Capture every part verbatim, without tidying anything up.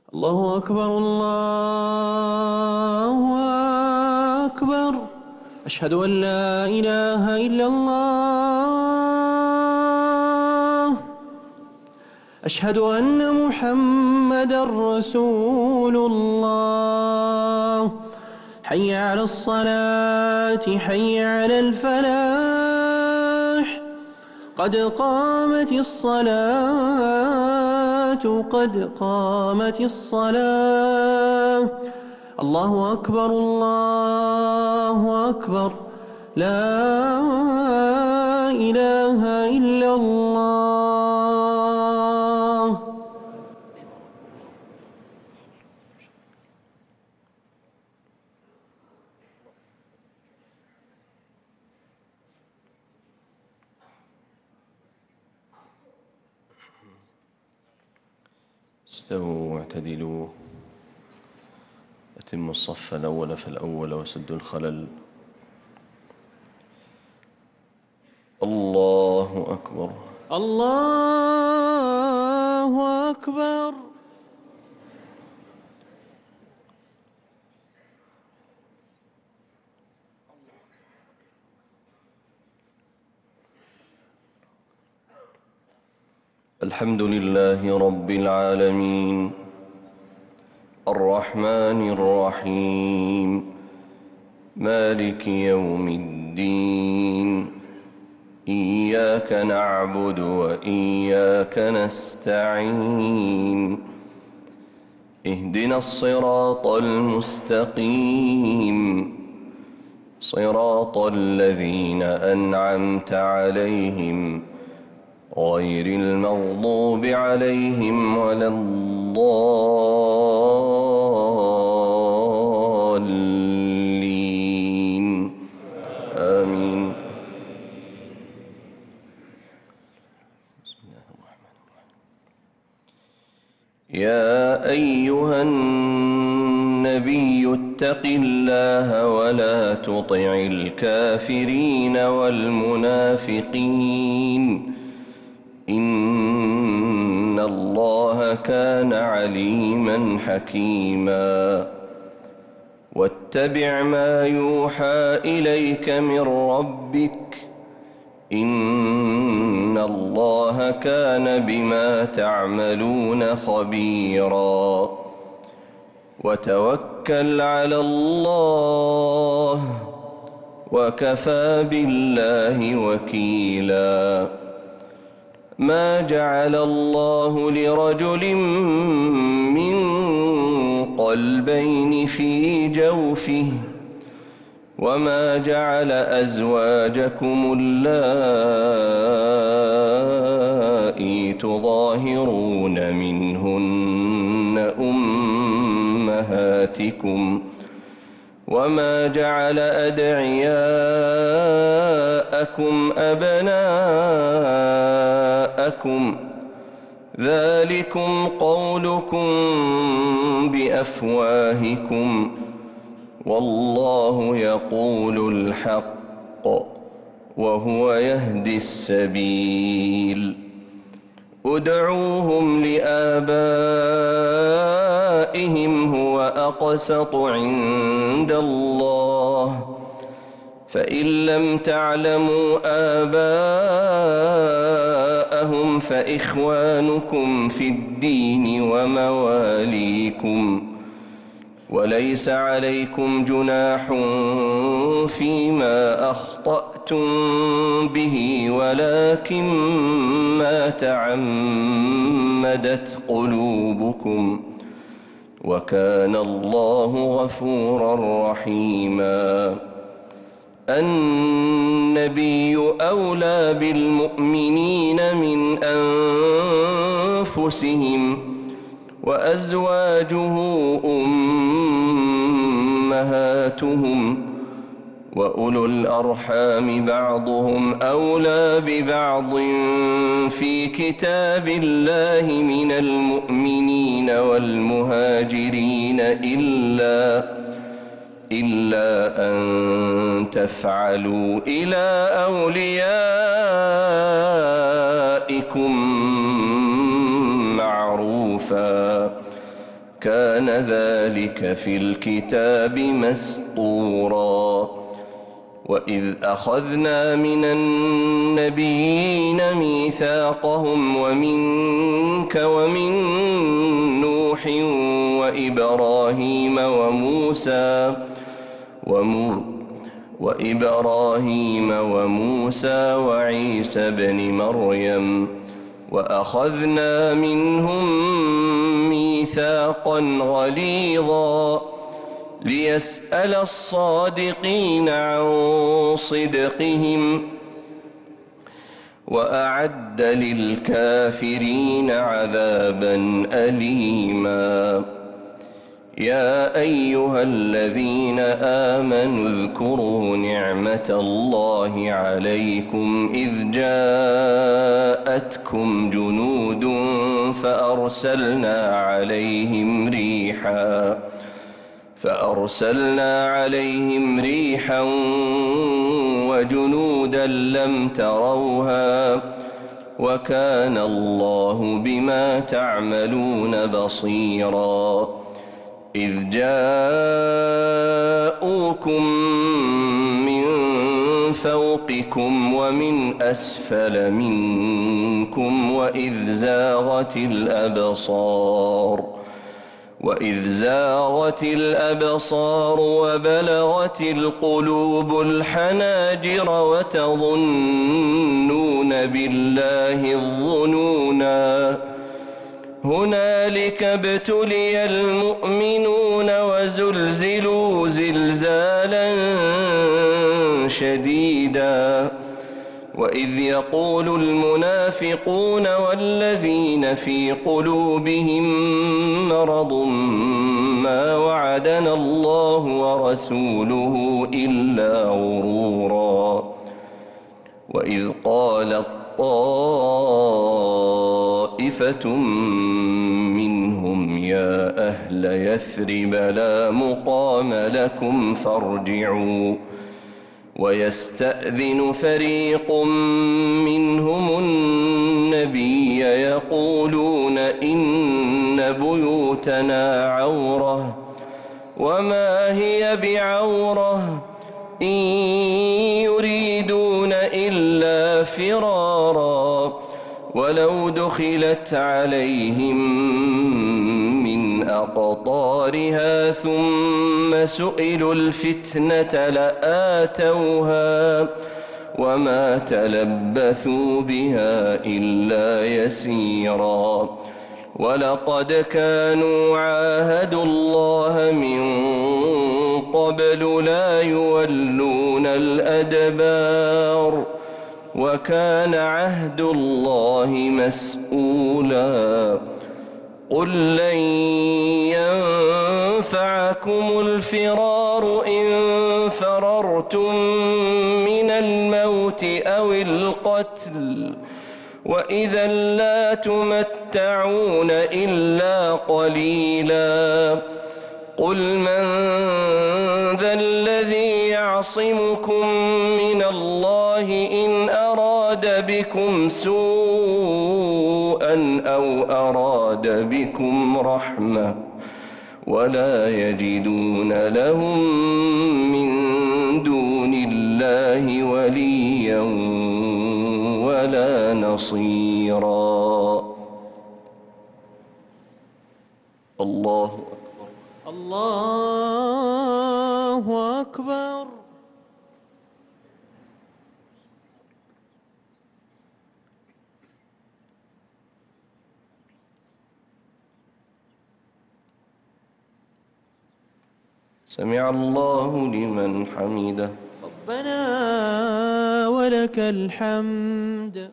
الله أكبر الله أكبر. أشهد أن لا إله إلا الله. أشهد أن محمدًا رسول الله. حي على الصلاة حي على الفلاح. قد قامت الصلاة قد قامت الصلاة. الله أكبر الله أكبر. لا إله إلا الله. استووا واعتدلوا، أتموا الصف الأول فالأول وسدوا الخلل. الله أكبر الله أكبر. الحمد لله رب العالمين الرحمن الرحيم مالك يوم الدين. إياك نعبد وإياك نستعين. اهدنا الصراط المستقيم صراط الذين أنعمت عليهم غير المغضوب عليهم ولا الضالين. آمين. بسم الله الرحمن الرحيم. يا أيها النبي اتق الله ولا تطع الكافرين والمنافقين إن الله كان عليما حكيما. واتبع ما يوحى إليك من ربك إن الله كان بما تعملون خبيرا. وتوكل على الله وكفى بالله وكيلا. ما جعل الله لرجل من قلبين في جوفه وما جعل أزواجكم اللائي تظاهرون منهن أمهاتكم وما جعل أدعياءكم أبناءكم ذلكم قولكم بأفواهكم والله يقول الحق وهو يهدي السبيل. ادعوهم لآبائهم هو أقسط عند الله فإن لم تعلموا آباءهم فإخوانكم في الدين ومواليكم وليس عليكم جناح فيما أخطأتم به ولكن ما تعمدت قلوبكم وكان الله غفورا رحيما. النبي أولى بالمؤمنين من أنفسهم وأزواجه أمهاتهم وأولو الأرحام بعضهم أولى ببعض في كتاب الله من المؤمنين والمهاجرين إلا إلا أن تفعلوا إلى أوليائكم معروفا كان ذلك في الكتاب مسطورا. وإذ أخذنا من النبيين ميثاقهم ومنك ومن نوح وإبراهيم وموسى ومو وإبراهيم وموسى وعيسى بن مريم وأخذنا منهم ميثاقا غليظا ليسأل الصادقين عن صدقهم وأعد للكافرين عذابا أليما. يا أيها الذين آمنوا اذكروا نعمة الله عليكم إذ جاءتكم جنود فأرسلنا عليهم ريحا فأرسلنا عليهم ريحا وجنودا لم تروها وكان الله بما تعملون بصيرا. إذ جاءوكم من فوقكم ومن أسفل منكم وإذ زاغت الأبصار وإذ زاغت الأبصار وبلغت القلوب الحناجر وتظنون بالله الظنونا. هنالك ابتلي المؤمنون وزلزلوا زلزالا شديدا. وإذ يقول المنافقون والذين في قلوبهم مرض ما وعدنا الله ورسوله إلا غرورا. وإذ قالت طائفة منهم يا أهل يثرب لا مقام لكم فارجعوا ويستأذن فريق منهم النبي يقولون إن بيوتنا عورة وما هي بعورة إن يريدون إلا فرارا ولو دخلت عليهم من أقطارها ثم سئلوا الفتنة لآتوها وما تلبثوا بها إلا يسيرا. ولقد كانوا عاهدوا الله من قبل لا يولون الأدبار وكان عهد الله مسؤولا. قل لن ينفعكم الفرار إن فررتم من الموت أو القتل وإذا لا تمتعون إلا قليلا. قل من ذا الذي يعصمكم من الله إن أراد بكم سوءا أو أراد بكم رحمة ولا يجدون لهم من دون الله وليا ولا نصيرا. الله أكبر. الله أكبر. سمع الله لمن حمده. ربنا ولك الحمد.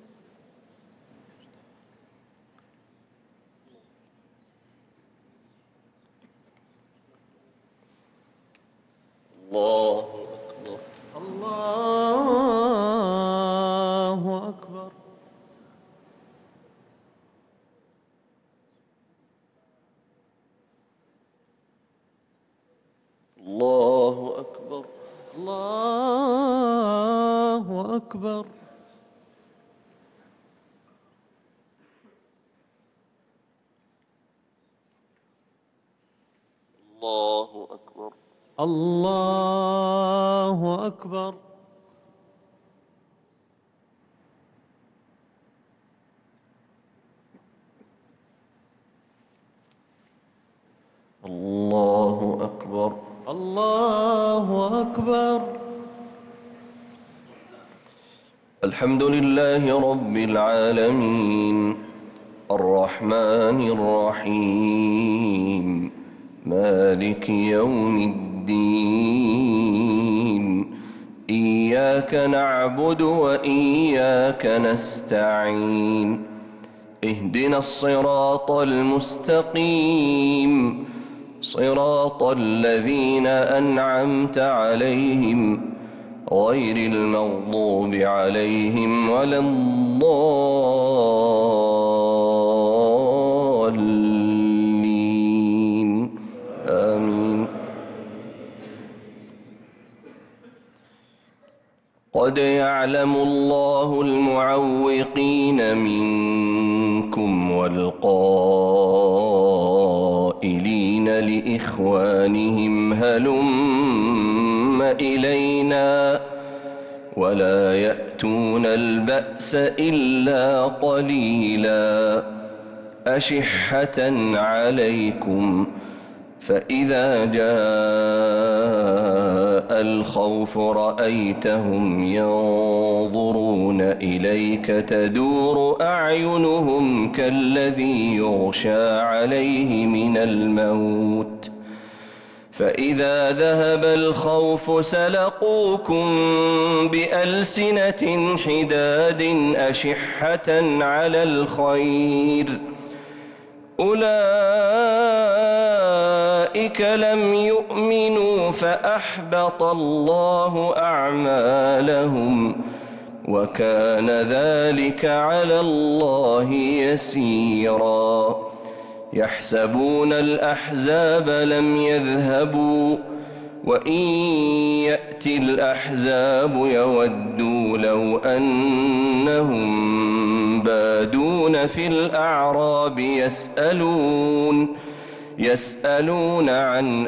الله أكبر. الله أكبر. الله أكبر. الله أكبر. الله أكبر. الله أكبر. الله أكبر. الحمد لله رب العالمين الرحمن الرحيم مالك يوم الدين إياك نعبد وإياك نستعين اهدنا الصراط المستقيم صراط الذين أنعمت عليهم غير المغضوب عليهم ولا الضالين آمين. قد يعلم الله المعوقين منكم والقائلين لإخوانهم هلم إلينا ولا يأتون البأس إلا قليلا أشحة عليكم فإذا جاء الخوف رأيتهم ينظرون إليك تدور أعينهم كالذي يغشى عليه من الموت فإذا ذهب الخوف سلقوكم بألسنة حداد أشحة على الخير أولئك لم يؤمنوا فأحبط الله أعمالهم وكان ذلك على الله يسيرا يحسبون الأحزاب لم يذهبوا وإن يأتي الأحزاب يودوا لو أنهم بادون في الأعراب يسألون يسألون عن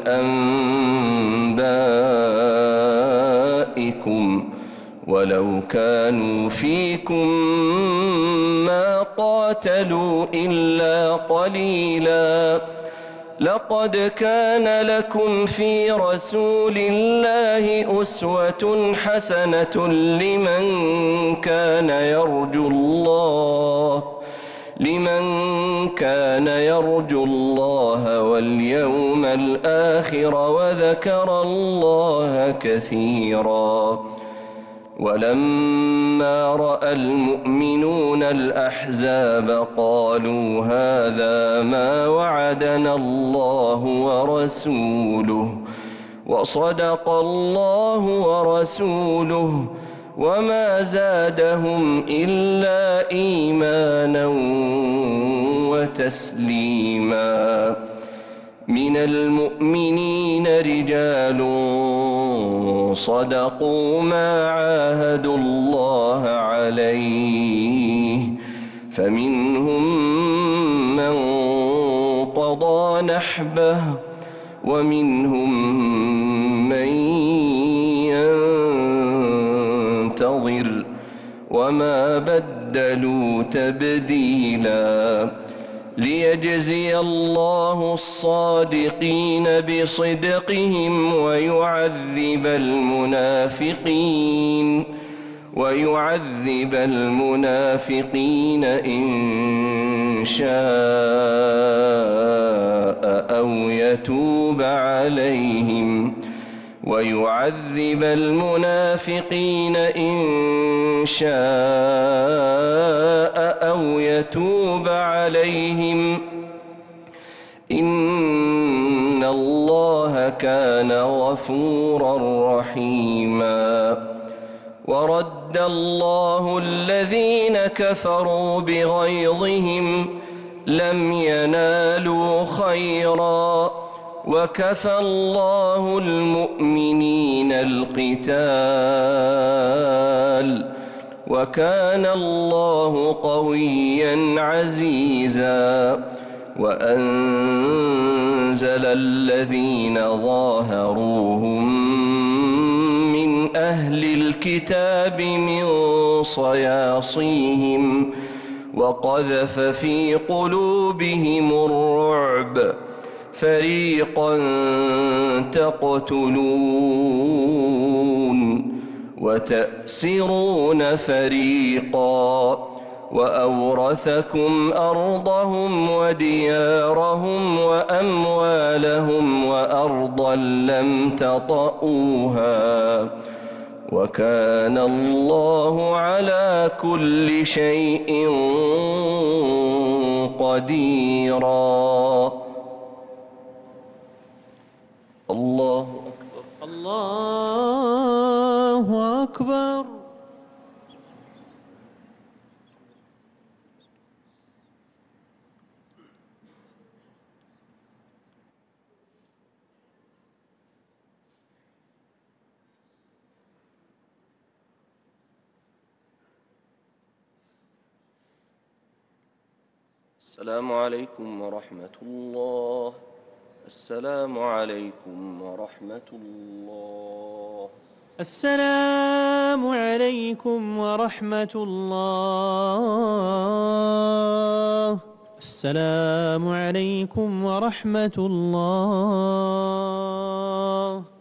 أنبائكم ولو كانوا فيكم ما قاتلوا إلا قليلا لقد كان لكم في رسول الله أسوة حسنة لمن كان يرجو الله لمن كان يرجو الله واليوم الآخر وذكر الله كثيرا ولما رأى المؤمنون الأحزاب قالوا هذا ما وعدنا الله ورسوله وصدق الله ورسوله وما زادهم إلا إيمانا وتسليما من المؤمنين رجال صدقوا ما عاهدوا الله عليه فمنهم من قضى نحبه ومنهم من ينتظر وما بدلوا تبديلا ليجزي الله الصادقين بصدقهم ويعذب المنافقين ويعذب المنافقين إن شاء أو يتوب عليهم ويعذب المنافقين إن شاء أو يتوب عليهم إن الله كان غفورا رحيما ورد الله الذين كفروا بغيظهم لم ينالوا خيرا وكفى الله المؤمنين القتال وكان الله قويا عزيزا وأنزل الذين ظاهروهم من أهل الكتاب من صياصيهم وقذف في قلوبهم الرعب فريقا تقتلون وتأسرون فريقا وأورثكم أرضهم وديارهم وأموالهم وأرضا لم تطئوها وكان الله على كل شيء قديرا. الله أكبر. الله أكبر. السلام عليكم ورحمة الله. السلام عليكم ورحمة الله. السلام عليكم ورحمة الله. السلام عليكم ورحمة الله.